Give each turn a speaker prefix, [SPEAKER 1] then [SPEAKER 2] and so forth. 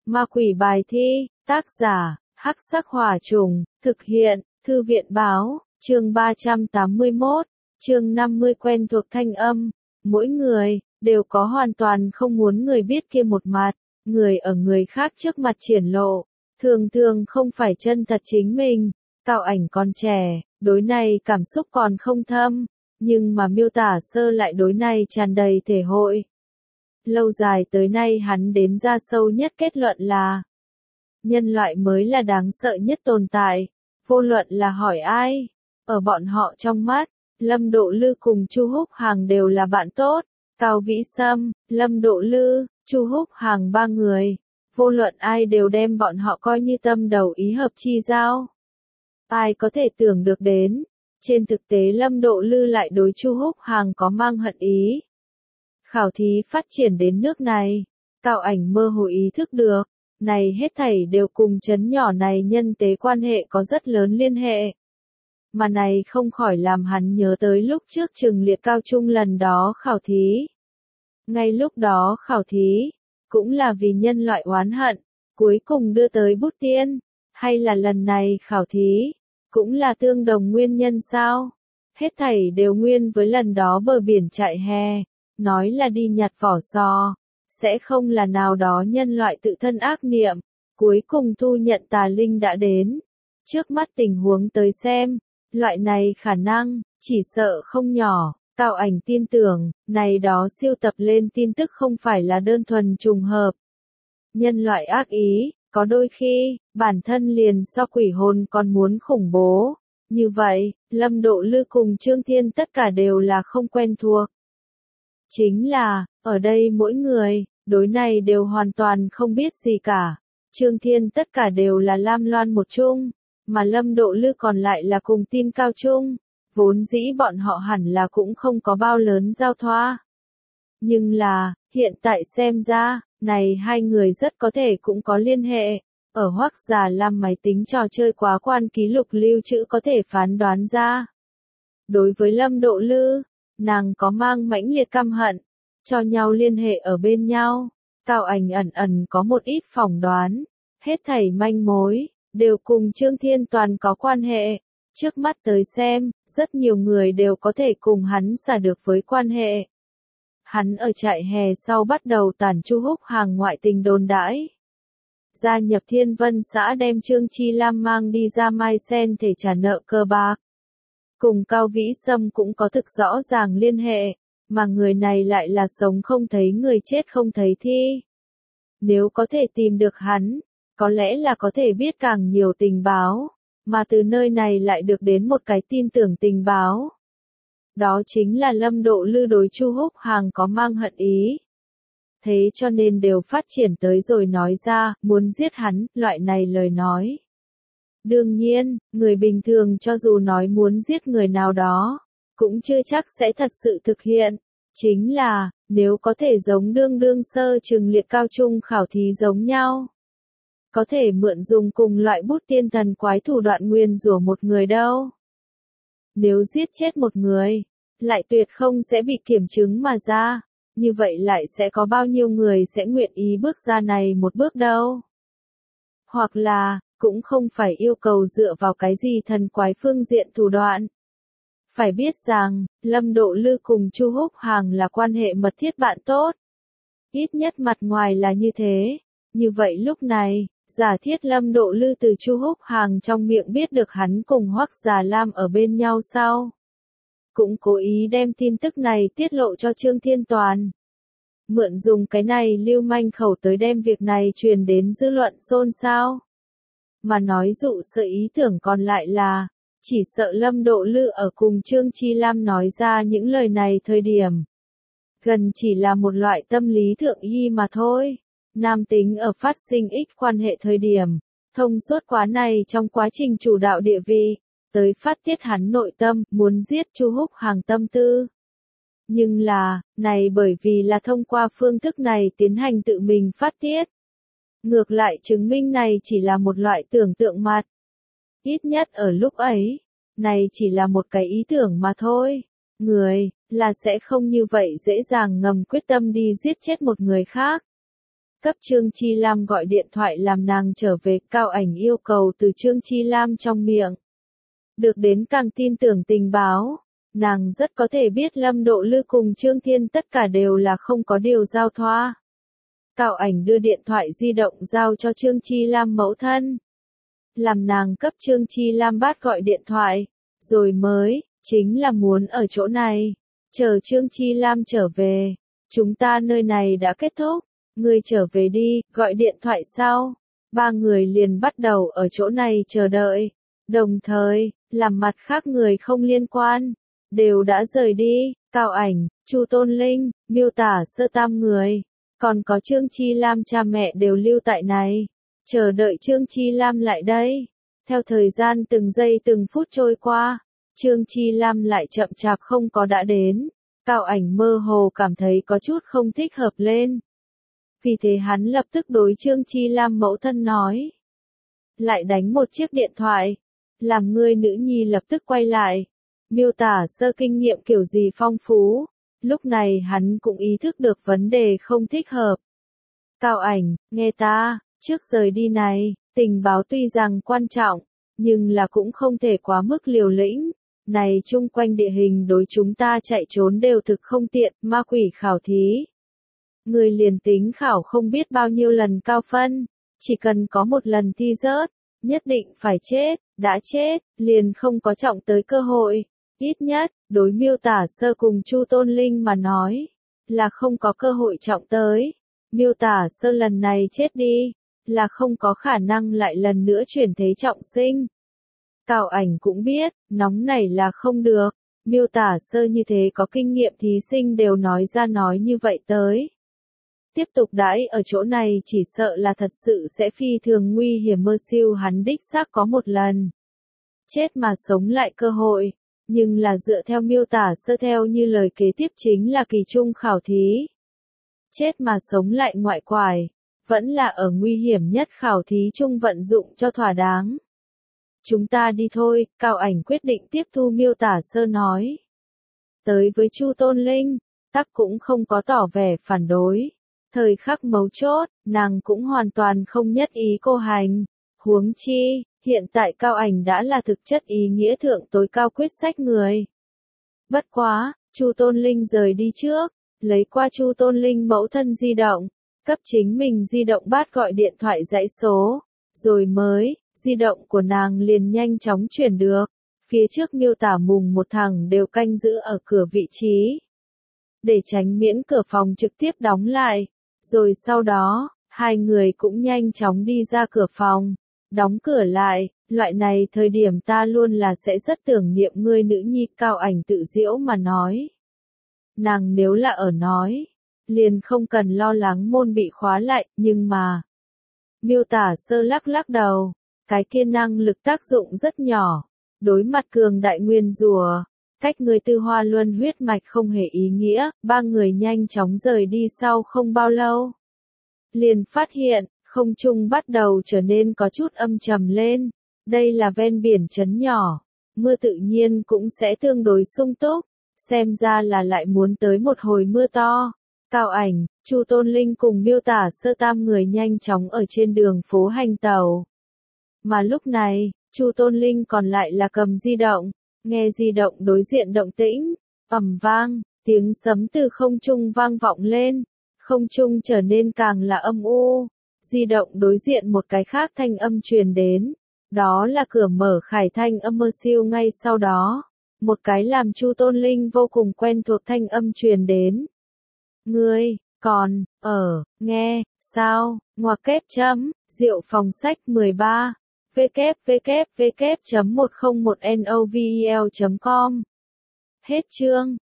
[SPEAKER 1] Ma quỷ bài thi, tác giả, Hắc Sắc Hỏa Trùng, thực hiện, Thư viện báo, chương 381, chương 50 quen thuộc thanh âm. Mỗi người, đều có hoàn toàn không muốn người biết kia một mặt, người ở người khác trước mặt triển lộ, thường thường không phải chân thật chính mình. Cao Ảnh còn trẻ, đối này cảm xúc còn không thâm, nhưng mà miêu tả sơ lại đối này tràn đầy thể hội. Lâu dài tới nay hắn đến ra sâu nhất kết luận là nhân loại mới là đáng sợ nhất tồn tại, vô luận là hỏi ai. Ở bọn họ trong mắt, Lâm Độ Lư cùng Chu Húc Hàng đều là bạn tốt, Cao Vĩ Sâm, Lâm Độ Lư, Chu Húc Hàng ba người, vô luận ai đều đem bọn họ coi như tâm đầu ý hợp chi giao. Ai có thể tưởng được đến, trên thực tế Lâm Độ Lư lại đối Chu Húc Hàng có mang hận ý. Khảo thí phát triển đến nước này, Cao Ảnh mơ hồ ý thức được, này hết thảy đều cùng trấn nhỏ này nhân tế quan hệ có rất lớn liên hệ. Mà này không khỏi làm hắn nhớ tới lúc trước Trừng Liệt cao trung lần đó khảo thí. Ngay lúc đó khảo thí, cũng là vì nhân loại oán hận, cuối cùng đưa tới bút tiên, hay là lần này khảo thí, cũng là tương đồng nguyên nhân sao? Hết thảy đều nguyên với lần đó bờ biển chạy hè, nói là đi nhặt vỏ sò, sẽ không là nào đó nhân loại tự thân ác niệm, cuối cùng thu nhận tà linh đã đến. Trước mắt tình huống tới xem, loại này khả năng, chỉ sợ không nhỏ. Cao Ảnh tin tưởng, này đó siêu tập lên tin tức không phải là đơn thuần trùng hợp. Nhân loại ác ý, có đôi khi, bản thân liền so quỷ hồn còn muốn khủng bố. Như vậy, Lâm Độ Lư cùng Trương Thiên tất cả đều là không quen thuộc. Chính là, ở đây mỗi người, đối này đều hoàn toàn không biết gì cả. Trương Thiên tất cả đều là Lam Loan một chung, mà Lâm Độ Lư còn lại là cùng tin cao chung. Vốn dĩ bọn họ hẳn là cũng không có bao lớn giao thoa. Nhưng là, hiện tại xem ra, này hai người rất có thể cũng có liên hệ. Ở Hoắc Già Lam máy tính trò chơi quá quan ký lục lưu trữ có thể phán đoán ra. Đối với Lâm Độ Lư, nàng có mang mãnh liệt căm hận, cho nhau liên hệ ở bên nhau. Cao Ảnh ẩn ẩn có một ít phỏng đoán, hết thảy manh mối, đều cùng Trương Thiên Toàn có quan hệ. Trước mắt tới xem, rất nhiều người đều có thể cùng hắn xả được với quan hệ. Hắn ở trại hè sau bắt đầu tản Chu Húc Hàng ngoại tình đồn đãi. Gia nhập Thiên Vân xã đem Trương Chi Lam mang đi ra Mai Sen để trả nợ cờ bạc. Cùng Cao Vĩ Sâm cũng có thực rõ ràng liên hệ, mà người này lại là sống không thấy người chết không thấy thi. Nếu có thể tìm được hắn, có lẽ là có thể biết càng nhiều tình báo. Mà từ nơi này lại được đến một cái tin tưởng tình báo. Đó chính là Lâm Độ Lư đối Chu Húc Hàng có mang hận ý. Thế cho nên đều phát triển tới rồi nói ra, muốn giết hắn, loại này lời nói. Đương nhiên, người bình thường cho dù nói muốn giết người nào đó, cũng chưa chắc sẽ thật sự thực hiện. Chính là, nếu có thể giống đương sơ Trừng Liệt cao trung khảo thí giống nhau. Có thể mượn dùng cùng loại bút tiên thần quái thủ đoạn nguyền rủa một người đâu. Nếu giết chết một người, lại tuyệt không sẽ bị kiểm chứng mà ra, như vậy lại sẽ có bao nhiêu người sẽ nguyện ý bước ra này một bước đâu. Hoặc là, cũng không phải yêu cầu dựa vào cái gì thần quái phương diện thủ đoạn. Phải biết rằng, Lâm Độ Lư cùng Chu Húc Hàng là quan hệ mật thiết bạn tốt. Ít nhất mặt ngoài là như thế. Như vậy lúc này, giả thiết Lâm Độ Lư từ Chu Húc Hàng trong miệng biết được hắn cùng Hoắc Già Lam ở bên nhau sau. Cũng cố ý đem tin tức này tiết lộ cho Trương Thiên Toàn. Mượn dùng cái này lưu manh khẩu tới đem việc này truyền đến dư luận xôn xao. Mà nói dụ sự ý tưởng còn lại là, chỉ sợ Lâm Độ Lư ở cùng Trương Chi Lam nói ra những lời này thời điểm. Gần chỉ là một loại tâm lý thượng y mà thôi. Nam tính ở phát sinh ít quan hệ thời điểm, thông suốt quá này trong quá trình chủ đạo địa vị, tới phát tiết hắn nội tâm, muốn giết Chu Húc Hàng tâm tư. Nhưng là, này bởi vì là thông qua phương thức này tiến hành tự mình phát tiết. Ngược lại chứng minh này chỉ là một loại tưởng tượng mặt. Ít nhất ở lúc ấy, này chỉ là một cái ý tưởng mà thôi. Người, là sẽ không như vậy dễ dàng ngầm quyết tâm đi giết chết một người khác. cấp Trương Chi Lam gọi điện thoại làm nàng trở về, Cao Ảnh yêu cầu từ Trương Chi Lam trong miệng. Được đến càng tin tưởng tình báo, nàng rất có thể biết Lâm Độ Lư cùng Trương Thiên tất cả đều là không có điều giao thoa. Cao Ảnh đưa điện thoại di động giao cho Trương Chi Lam mẫu thân. Làm nàng cấp Trương Chi Lam bắt gọi điện thoại, rồi mới, chính là muốn ở chỗ này, chờ Trương Chi Lam trở về. Chúng ta nơi này đã kết thúc, ngươi trở về đi, gọi điện thoại sau. Ba người liền bắt đầu ở chỗ này chờ đợi. Đồng thời, làm mặt khác người không liên quan, đều đã rời đi, Cao Ảnh, Chu Tôn Linh, Miêu Tả Sơ tam người. Còn có Trương Chi Lam cha mẹ đều lưu tại này, chờ đợi Trương Chi Lam lại đây. Theo thời gian từng giây từng phút trôi qua, Trương Chi Lam lại chậm chạp không có đã đến. Cao Ảnh mơ hồ cảm thấy có chút không thích hợp lên. Vì thế hắn lập tức đối Trương Chi Lam mẫu thân nói. Lại đánh một chiếc điện thoại, làm người nữ nhi lập tức quay lại. Miêu Tả Sơ kinh nghiệm kiểu gì phong phú. Lúc này hắn cũng ý thức được vấn đề không thích hợp. Cao Ảnh, nghe ta, trước rời đi này, tình báo tuy rằng quan trọng, nhưng là cũng không thể quá mức liều lĩnh. Này chung quanh địa hình đối chúng ta chạy trốn đều thực không tiện, ma quỷ khảo thí. Người liền tính khảo không biết bao nhiêu lần cao phân, chỉ cần có một lần thi rớt, nhất định phải chết, đã chết, liền không có trọng tới cơ hội. Ít nhất, đối Miêu Tả Sơ cùng Chu Tôn Linh mà nói, là không có cơ hội trọng tới. Miêu Tả Sơ lần này chết đi, là không có khả năng lại lần nữa chuyển thế trọng sinh. Cao Ảnh cũng biết, nóng này là không được. Miêu Tả Sơ như thế có kinh nghiệm thí sinh đều nói ra nói như vậy tới. Tiếp tục đãi ở chỗ này chỉ sợ là thật sự sẽ phi thường nguy hiểm. Mơ siêu hắn đích xác có một lần chết mà sống lại cơ hội, nhưng là dựa theo Miêu Tả Sơ theo như lời kế tiếp chính là kỳ trung khảo thí. Chết mà sống lại ngoại quải, vẫn là ở nguy hiểm nhất khảo thí chung vận dụng cho thỏa đáng. Chúng ta đi thôi, Cao Ảnh quyết định tiếp thu Miêu Tả Sơ nói. Tới với Chu Tôn Linh, tắc cũng không có tỏ vẻ phản đối. Thời khắc mấu chốt, nàng cũng hoàn toàn không nhất ý cô hành. Huống chi, hiện tại Cao Ảnh đã là thực chất ý nghĩa thượng tối cao quyết sách người. Bất quá, Chu Tôn Linh rời đi trước, lấy qua Chu Tôn Linh mẫu thân di động, cấp chính mình di động bắt gọi điện thoại dãy số, rồi mới, di động của nàng liền nhanh chóng chuyển được. Phía trước Miêu Tả mùng một thằng đều canh giữ ở cửa vị trí, để tránh miễn cửa phòng trực tiếp đóng lại. Rồi sau đó, hai người cũng nhanh chóng đi ra cửa phòng, đóng cửa lại. Loại này thời điểm ta luôn là sẽ rất tưởng niệm ngươi nữ nhi, Cao Ảnh tự giễu mà nói. Nàng nếu là ở nói, liền không cần lo lắng môn bị khóa lại, nhưng mà. Miêu Tả Sơ lắc lắc đầu, cái kia năng lực tác dụng rất nhỏ. Đối mặt cường đại nguyên rùa, cách người Tư Hoa Luân huyết mạch không hề ý nghĩa. Ba người nhanh chóng rời đi sau không bao lâu, liền phát hiện, không trung bắt đầu trở nên có chút âm trầm lên. Đây là ven biển trấn nhỏ, mưa tự nhiên cũng sẽ tương đối sung túc, xem ra là lại muốn tới một hồi mưa to. Cao Ảnh, Chu Tôn Linh cùng Miêu Tả Sơ tam người nhanh chóng ở trên đường phố hành tàu. Mà lúc này, Chu Tôn Linh còn lại là cầm di động, nghe di động đối diện động tĩnh, ầm vang, tiếng sấm từ không trung vang vọng lên, không trung trở nên càng là âm u. Di động đối diện một cái khác thanh âm truyền đến, đó là cửa mở khải thanh âm. Mơ siêu ngay sau đó, một cái làm Chu Tôn Linh vô cùng quen thuộc thanh âm truyền đến. Ngươi, còn, nghe, sao, ngoặc kép chấm, Diệu Phòng Sách 13, www.101novel.com. Hết chương.